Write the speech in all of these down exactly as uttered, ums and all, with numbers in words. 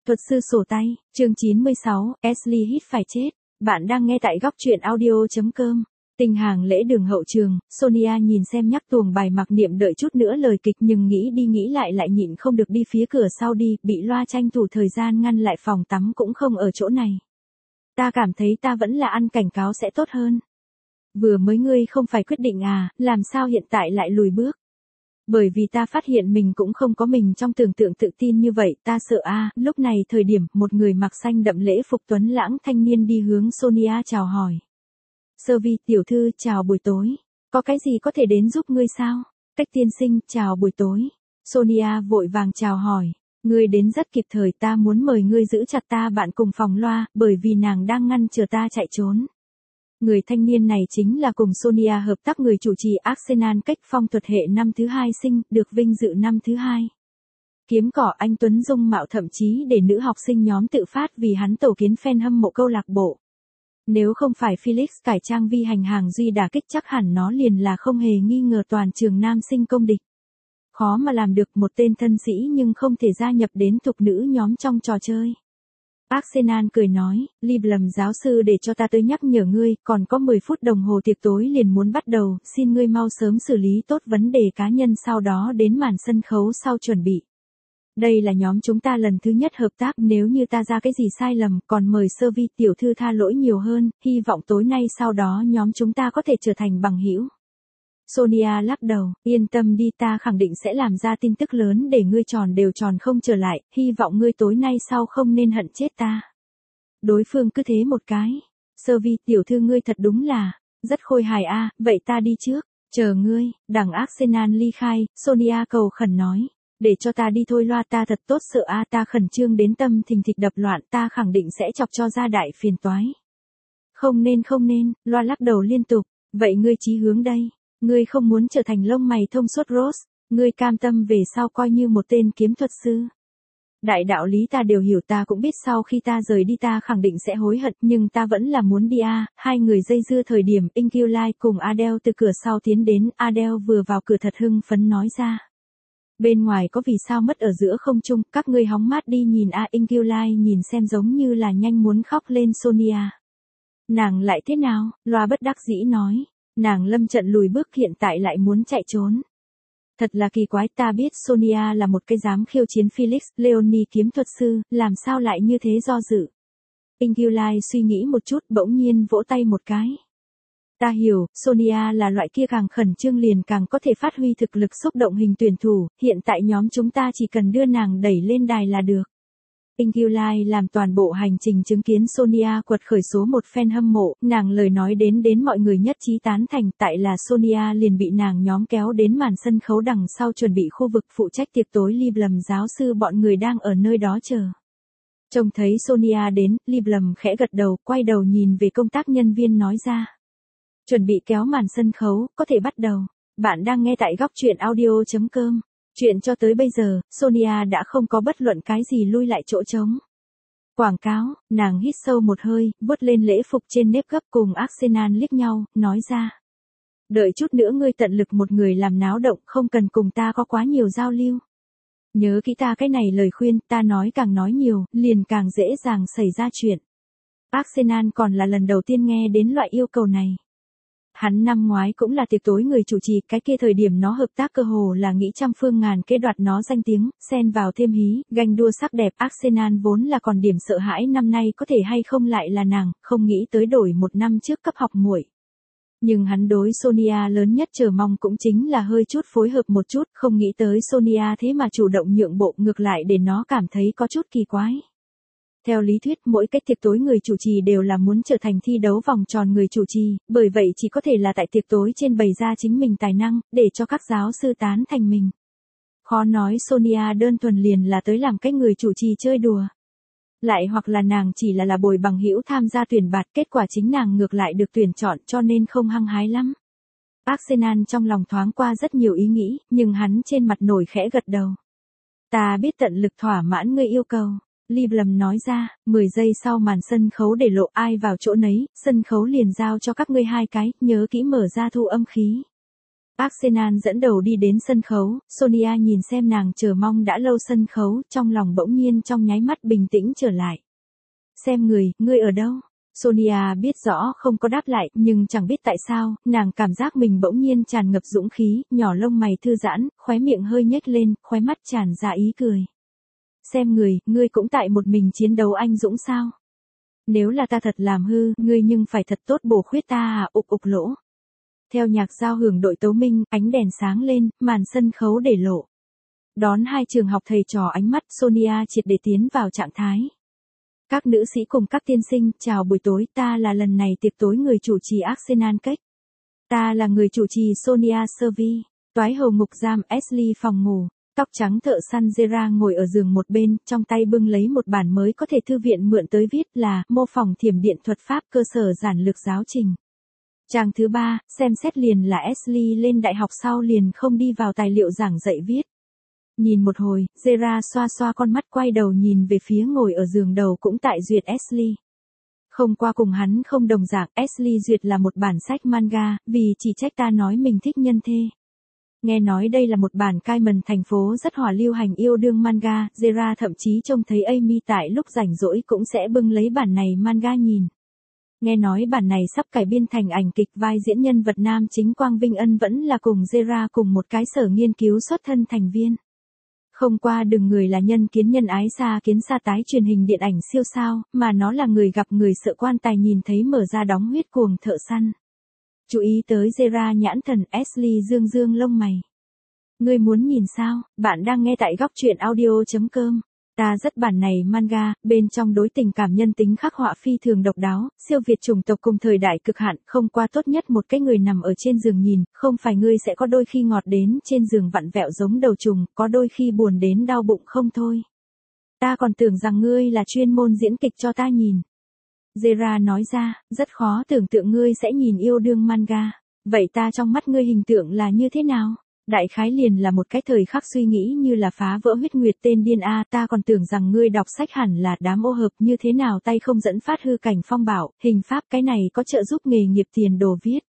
Thuật sư sổ tay, chương chín mươi sáu, Ashley hít phải chết. Bạn đang nghe tại góc truyện audio chấm com. Tình hàng lễ đường hậu trường, Sonia nhìn xem nhắc tuồng bài mặc niệm đợi chút nữa lời kịch nhưng nghĩ đi nghĩ lại lại nhịn không được đi phía cửa sau đi, bị loa tranh thủ thời gian ngăn lại phòng tắm cũng không ở chỗ này. Ta cảm thấy ta vẫn là ăn cảnh cáo sẽ tốt hơn. Vừa mới ngươi không phải quyết định à, làm sao hiện tại lại lùi bước? Bởi vì ta phát hiện mình cũng không có mình trong tưởng tượng tự tin như vậy, ta sợ a. À. Lúc này thời điểm, một người mặc xanh đậm lễ phục tuấn lãng thanh niên đi hướng Sonia chào hỏi. Sơ vi, tiểu thư, chào buổi tối. Có cái gì có thể đến giúp ngươi sao? Cách tiên sinh, chào buổi tối. Sonia vội vàng chào hỏi. Ngươi đến rất kịp thời, ta muốn mời ngươi giữ chặt ta bạn cùng phòng loa, bởi vì nàng đang ngăn chờ ta chạy trốn. Người thanh niên này chính là cùng Sonia hợp tác người chủ trì Arsenal cách phong thuật hệ năm thứ hai sinh, được vinh dự năm thứ hai. Kiếm cỏ anh Tuấn dung mạo thậm chí để nữ học sinh nhóm tự phát vì hắn tổ kiến fan hâm mộ câu lạc bộ. Nếu không phải Felix cải trang vi hành hàng duy đả kích chắc hẳn nó liền là không hề nghi ngờ toàn trường nam sinh công địch. Khó mà làm được một tên thân sĩ nhưng không thể gia nhập đến thục nữ nhóm trong trò chơi. Arsenal cười nói, Liblum giáo sư để cho ta tới nhắc nhở ngươi, còn có mười phút đồng hồ tiệc tối liền muốn bắt đầu, xin ngươi mau sớm xử lý tốt vấn đề cá nhân sau đó đến màn sân khấu sau chuẩn bị. Đây là nhóm chúng ta lần thứ nhất hợp tác, nếu như ta ra cái gì sai lầm, còn mời sơ vi tiểu thư tha lỗi nhiều hơn, hy vọng tối nay sau đó nhóm chúng ta có thể trở thành bằng hữu. Sonia lắc đầu, yên tâm đi, ta khẳng định sẽ làm ra tin tức lớn để ngươi tròn đều tròn không trở lại, hy vọng ngươi tối nay sau không nên hận chết ta. Đối phương cứ thế một cái, sơ vi tiểu thư ngươi thật đúng là, rất khôi hài a. À, vậy ta đi trước, chờ ngươi. Đằng Arsenal ly khai, Sonia cầu khẩn nói, để cho ta đi thôi loa, ta thật tốt sợ a. À, ta khẩn trương đến tâm thình thịch đập loạn, ta khẳng định sẽ chọc cho ra đại phiền toái. Không nên không nên, loa lắc đầu liên tục, vậy ngươi chí hướng đây. Ngươi không muốn trở thành lông mày thông suốt Rose, ngươi cam tâm về sau coi như một tên kiếm thuật sư. Đại đạo lý ta đều hiểu, ta cũng biết sau khi ta rời đi ta khẳng định sẽ hối hận, nhưng ta vẫn là muốn đi a. À. Hai người dây dưa thời điểm Inkyulai cùng Adele từ cửa sau tiến đến, Adele vừa vào cửa thật hưng phấn nói ra. Bên ngoài có vì sao mất ở giữa không trung, các ngươi hóng mát đi nhìn a. À. Inkyulai nhìn xem giống như là nhanh muốn khóc lên Sonia. Nàng lại thế nào, loa bất đắc dĩ nói. Nàng lâm trận lùi bước hiện tại lại muốn chạy trốn. Thật là kỳ quái, ta biết Sonia là một cái dám khiêu chiến Felix, Leonie kiếm thuật sư, làm sao lại như thế do dự. Inkyulai suy nghĩ một chút bỗng nhiên vỗ tay một cái. Ta hiểu, Sonia là loại kia càng khẩn trương liền càng có thể phát huy thực lực xúc động hình tuyển thủ, hiện tại nhóm chúng ta chỉ cần đưa nàng đẩy lên đài là được. Inkyulai làm toàn bộ hành trình chứng kiến Sonia quật khởi số một fan hâm mộ, nàng lời nói đến đến mọi người nhất trí tán thành, tại là Sonia liền bị nàng nhóm kéo đến màn sân khấu đằng sau chuẩn bị khu vực phụ trách tiệc tối. Liblum giáo sư bọn người đang ở nơi đó chờ. Trông thấy Sonia đến, Liblum khẽ gật đầu, quay đầu nhìn về công tác nhân viên nói ra. Chuẩn bị kéo màn sân khấu, có thể bắt đầu. Bạn đang nghe tại góc truyện audio chấm com. Chuyện cho tới bây giờ, Sonia đã không có bất luận cái gì lui lại chỗ trống. Quảng cáo, nàng hít sâu một hơi, vuốt lên lễ phục trên nếp gấp cùng Arsenal liếc nhau, nói ra. Đợi chút nữa ngươi tận lực một người làm náo động, không cần cùng ta có quá nhiều giao lưu. Nhớ kỹ ta cái này lời khuyên, ta nói càng nói nhiều, liền càng dễ dàng xảy ra chuyện. Arsenal còn là lần đầu tiên nghe đến loại yêu cầu này. Hắn năm ngoái cũng là tiệc tối người chủ trì, cái kia thời điểm nó hợp tác cơ hồ là nghĩ trăm phương ngàn kế đoạt nó danh tiếng, xen vào thêm hí, ganh đua sắc đẹp. Arsenal vốn là còn điểm sợ hãi năm nay có thể hay không lại là nàng, không nghĩ tới đổi một năm trước cấp học muội. Nhưng hắn đối Sonia lớn nhất chờ mong cũng chính là hơi chút phối hợp một chút, không nghĩ tới Sonia thế mà chủ động nhượng bộ, ngược lại để nó cảm thấy có chút kỳ quái. Theo lý thuyết mỗi cách tiệc tối người chủ trì đều là muốn trở thành thi đấu vòng tròn người chủ trì, bởi vậy chỉ có thể là tại tiệc tối trên bày ra chính mình tài năng, để cho các giáo sư tán thành mình. Khó nói Sonia đơn thuần liền là tới làm cách người chủ trì chơi đùa. Lại hoặc là nàng chỉ là là bồi bằng hữu tham gia tuyển bạt, kết quả chính nàng ngược lại được tuyển chọn cho nên không hăng hái lắm. Arsenal trong lòng thoáng qua rất nhiều ý nghĩ, nhưng hắn trên mặt nổi khẽ gật đầu. Ta biết tận lực thỏa mãn ngươi yêu cầu. Liblum nói ra, mười giây sau màn sân khấu để lộ ai vào chỗ nấy, sân khấu liền giao cho các ngươi hai cái, nhớ kỹ mở ra thu âm khí. Arsenal dẫn đầu đi đến sân khấu, Sonia nhìn xem nàng chờ mong đã lâu sân khấu, trong lòng bỗng nhiên trong nháy mắt bình tĩnh trở lại. Xem người, ngươi ở đâu? Sonia biết rõ không có đáp lại, nhưng chẳng biết tại sao, nàng cảm giác mình bỗng nhiên tràn ngập dũng khí, nhỏ lông mày thư giãn, khóe miệng hơi nhếch lên, khóe mắt tràn ra ý cười. Xem người, ngươi cũng tại một mình chiến đấu anh dũng sao? Nếu là ta thật làm hư, ngươi nhưng phải thật tốt bổ khuyết ta à, ục ục lỗ. Theo nhạc giao hưởng đội tấu minh, ánh đèn sáng lên, màn sân khấu để lộ. Đón hai trường học thầy trò ánh mắt, Sonia triệt để tiến vào trạng thái. Các nữ sĩ cùng các tiên sinh, chào buổi tối, ta là lần này tiệc tối người chủ trì Arsenal Cake. Ta là người chủ trì Sonia Servi, toái hầu ngục giam Ashley phòng ngủ, tóc trắng thợ săn Zera ngồi ở giường một bên, trong tay bưng lấy một bản mới có thể thư viện mượn tới viết là mô phỏng thiểm điện thuật pháp cơ sở giản lược giáo trình. Trang thứ ba, xem xét liền là Ashley lên đại học sau liền không đi vào tài liệu giảng dạy viết. Nhìn một hồi, Zera xoa xoa con mắt quay đầu nhìn về phía ngồi ở giường đầu cũng tại duyệt Ashley. Không qua cùng hắn không đồng dạng, Ashley duyệt là một bản sách manga, vì chỉ trách ta nói mình thích nhân thê. Nghe nói đây là một bản Cayman thành phố rất hỏa lưu hành yêu đương manga, Zera thậm chí trông thấy Amy tại lúc rảnh rỗi cũng sẽ bưng lấy bản này manga nhìn. Nghe nói bản này sắp cải biên thành ảnh kịch, vai diễn nhân vật nam chính Quang Vinh Ân vẫn là cùng Zera cùng một cái sở nghiên cứu xuất thân thành viên. Không qua đừng người là nhân kiến nhân ái xa kiến xa tái truyền hình điện ảnh siêu sao, mà nó là người gặp người sợ quan tài nhìn thấy mở ra đóng huyết cuồng thợ săn. Chú ý tới Zera nhãn thần, Ashley dương dương lông mày. Ngươi muốn nhìn sao? Bạn đang nghe tại góc truyện audio chấm com. Ta rất bản này manga, bên trong đối tình cảm nhân tính khắc họa phi thường độc đáo, siêu việt chủng tộc cùng thời đại cực hạn, không qua tốt nhất một cái người nằm ở trên giường nhìn, không phải ngươi sẽ có đôi khi ngọt đến trên giường vặn vẹo giống đầu trùng, có đôi khi buồn đến đau bụng không thôi. Ta còn tưởng rằng ngươi là chuyên môn diễn kịch cho ta nhìn. Zera nói ra, rất khó tưởng tượng ngươi sẽ nhìn yêu đương manga. Vậy ta trong mắt ngươi hình tượng là như thế nào? Đại khái liền là một cái thời khắc suy nghĩ như là phá vỡ huyết nguyệt tên điên a, ta còn tưởng rằng ngươi đọc sách hẳn là đám ô hợp như thế nào tay không dẫn phát hư cảnh phong bảo, hình pháp cái này có trợ giúp nghề nghiệp tiền đồ viết.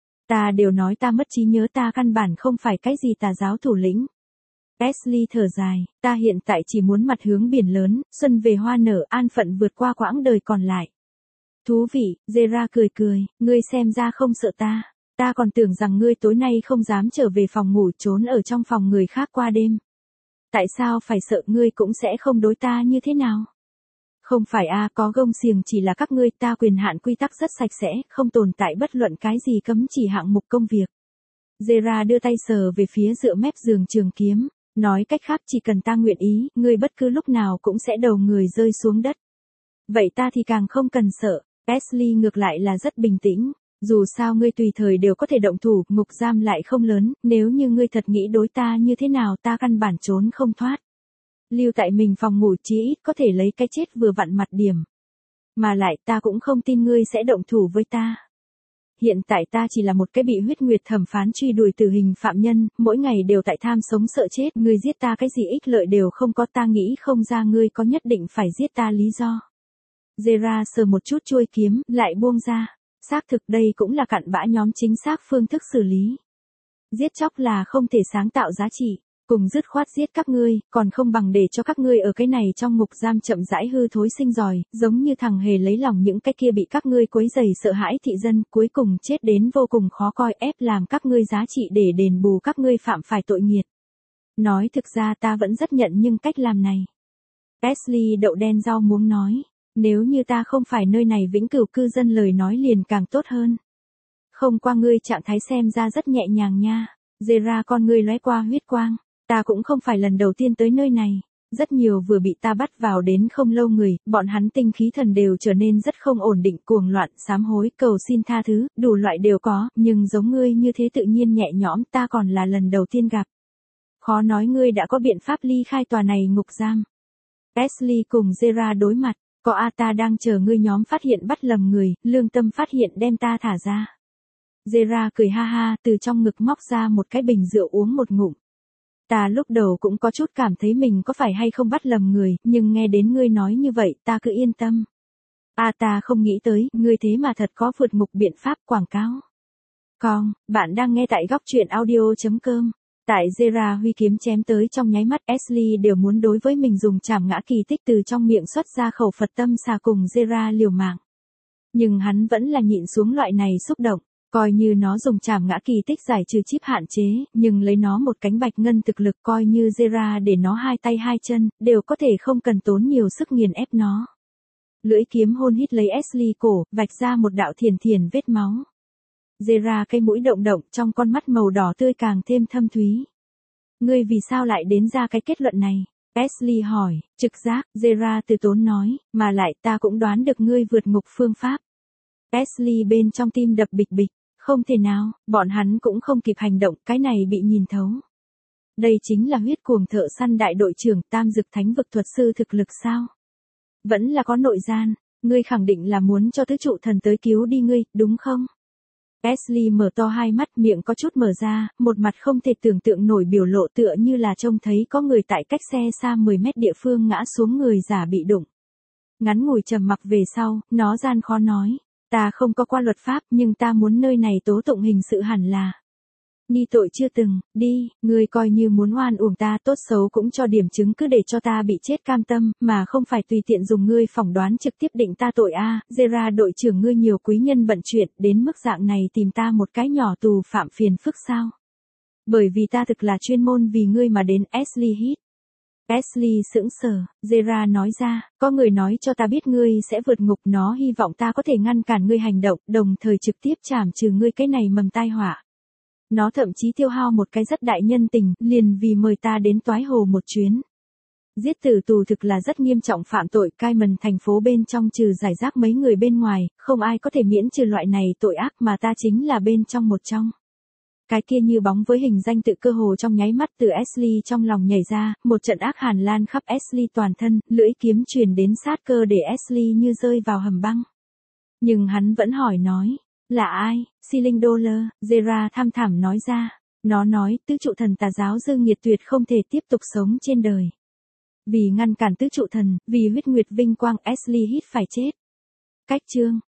Ta đều nói ta mất trí nhớ, ta căn bản không phải cái gì tà giáo thủ lĩnh. Ashley thở dài, ta hiện tại chỉ muốn mặt hướng biển lớn, xuân về hoa nở, an phận vượt qua quãng đời còn lại. Thú vị, Zera cười cười, ngươi xem ra không sợ ta. Ta còn tưởng rằng ngươi tối nay không dám trở về phòng ngủ trốn ở trong phòng người khác qua đêm. Tại sao phải sợ, ngươi cũng sẽ không đối ta như thế nào? Không phải a, có gông xiềng chỉ là các ngươi, ta quyền hạn quy tắc rất sạch sẽ, không tồn tại bất luận cái gì cấm chỉ hạng mục công việc. Zera đưa tay sờ về phía dựa mép giường trường kiếm, nói cách khác chỉ cần ta nguyện ý, ngươi bất cứ lúc nào cũng sẽ đầu người rơi xuống đất. Vậy ta thì càng không cần sợ. Ashley ngược lại là rất bình tĩnh. Dù sao ngươi tùy thời đều có thể động thủ, ngục giam lại không lớn, nếu như ngươi thật nghĩ đối ta như thế nào ta căn bản trốn không thoát. Lưu tại mình phòng ngủ chí ít có thể lấy cái chết vừa vặn mặt điểm. Mà lại ta cũng không tin ngươi sẽ động thủ với ta. Hiện tại ta chỉ là một cái bị huyết nguyệt thẩm phán truy đuổi tử hình phạm nhân, mỗi ngày đều tại tham sống sợ chết, ngươi giết ta cái gì ích lợi đều không có, ta nghĩ không ra ngươi có nhất định phải giết ta lý do. Zera sờ một chút chuôi kiếm, lại buông ra. Xác thực đây cũng là cặn bã nhóm chính xác phương thức xử lý. Giết chóc là không thể sáng tạo giá trị, cùng dứt khoát giết các ngươi, còn không bằng để cho các ngươi ở cái này trong ngục giam chậm rãi hư thối sinh giỏi, giống như thằng hề lấy lòng những cái kia bị các ngươi quấy rầy sợ hãi thị dân, cuối cùng chết đến vô cùng khó coi, ép làm các ngươi giá trị để đền bù các ngươi phạm phải tội nghiệt. Nói thực ra ta vẫn rất nhận nhưng cách làm này. Ashley đậu đen rau muống nói. Nếu như ta không phải nơi này vĩnh cửu cư dân lời nói liền càng tốt hơn. Không qua ngươi trạng thái xem ra rất nhẹ nhàng nha. Zera con ngươi lóe qua huyết quang. Ta cũng không phải lần đầu tiên tới nơi này. Rất nhiều vừa bị ta bắt vào đến không lâu người, bọn hắn tinh khí thần đều trở nên rất không ổn định, cuồng loạn, sám hối, cầu xin tha thứ, đủ loại đều có, nhưng giống ngươi như thế tự nhiên nhẹ nhõm ta còn là lần đầu tiên gặp. Khó nói ngươi đã có biện pháp ly khai tòa này ngục giam. Ashley cùng Zera đối mặt. Có a, ta đang chờ ngươi nhóm phát hiện bắt lầm người, lương tâm phát hiện đem ta thả ra. Zera cười ha ha, từ trong ngực móc ra một cái bình rượu uống một ngụm. Ta lúc đầu cũng có chút cảm thấy mình có phải hay không bắt lầm người, nhưng nghe đến ngươi nói như vậy, ta cứ yên tâm. A, ta không nghĩ tới, ngươi thế mà thật có vượt ngục biện pháp quảng cáo. com. Bạn đang nghe tại góc truyện audio.com. Tại Zera huy kiếm chém tới trong nháy mắt, Ashley đều muốn đối với mình dùng trảm ngã kỳ tích từ trong miệng xuất ra khẩu Phật tâm xà cùng Zera liều mạng. Nhưng hắn vẫn là nhịn xuống loại này xúc động, coi như nó dùng trảm ngã kỳ tích giải trừ chip hạn chế, nhưng lấy nó một cánh bạch ngân thực lực, coi như Zera để nó hai tay hai chân, đều có thể không cần tốn nhiều sức nghiền ép nó. Lưỡi kiếm hôn hít lấy Ashley cổ, vạch ra một đạo thiền thiền vết máu. Zera cây mũi động động, trong con mắt màu đỏ tươi càng thêm thâm thúy. Ngươi vì sao lại đến ra cái kết luận này? Ashley hỏi. Trực giác, Zera từ tốn nói, mà lại ta cũng đoán được ngươi vượt ngục phương pháp. Ashley bên trong tim đập bịch bịch, không thể nào, bọn hắn cũng không kịp hành động, cái này bị nhìn thấu. Đây chính là huyết cuồng thợ săn đại đội trưởng Tam Dực Thánh Vực thuật sư thực lực sao? Vẫn là có nội gian, ngươi khẳng định là muốn cho tứ trụ thần tới cứu đi ngươi, đúng không? Ashley mở to hai mắt, miệng có chút mở ra, một mặt không thể tưởng tượng nổi biểu lộ, tựa như là trông thấy có người tại cách xe xa mười mét địa phương ngã xuống người giả bị đụng. Ngắn ngủi trầm mặc về sau, nó gian khó nói, ta không có qua luật pháp nhưng ta muốn nơi này tố tụng hình sự hẳn là. Ni tội chưa từng, đi, ngươi coi như muốn oan uổng ta, tốt xấu cũng cho điểm chứng cứ để cho ta bị chết cam tâm, mà không phải tùy tiện dùng ngươi phỏng đoán trực tiếp định ta tội a. À, Zera đội trưởng, ngươi nhiều quý nhân bận chuyện, đến mức dạng này tìm ta một cái nhỏ tù phạm phiền phức sao? Bởi vì ta thực là chuyên môn vì ngươi mà đến. Ashley hít. Ashley sững sờ, Zera nói ra, có người nói cho ta biết ngươi sẽ vượt ngục, nó hy vọng ta có thể ngăn cản ngươi hành động, đồng thời trực tiếp trảm trừ ngươi cái này mầm tai họa. Nó thậm chí tiêu hao một cái rất đại nhân tình, liền vì mời ta đến Toái Hồ một chuyến. Giết tử tù thực là rất nghiêm trọng phạm tội, Cayman thành phố bên trong trừ giải rác mấy người bên ngoài, không ai có thể miễn trừ loại này tội ác, mà ta chính là bên trong một trong. Cái kia như bóng với hình danh tự cơ hồ trong nháy mắt từ Ashley trong lòng nhảy ra, một trận ác hàn lan khắp Ashley toàn thân, lưỡi kiếm truyền đến sát cơ để Ashley như rơi vào hầm băng. Nhưng hắn vẫn hỏi nói. Là ai? Ceiling Dollar, Zera tham thảm nói ra. Nó nói, tứ trụ thần tà giáo dư nghiệt tuyệt không thể tiếp tục sống trên đời. Vì ngăn cản tứ trụ thần, vì huyết nguyệt vinh quang, Ashley hít phải chết. Cách chương.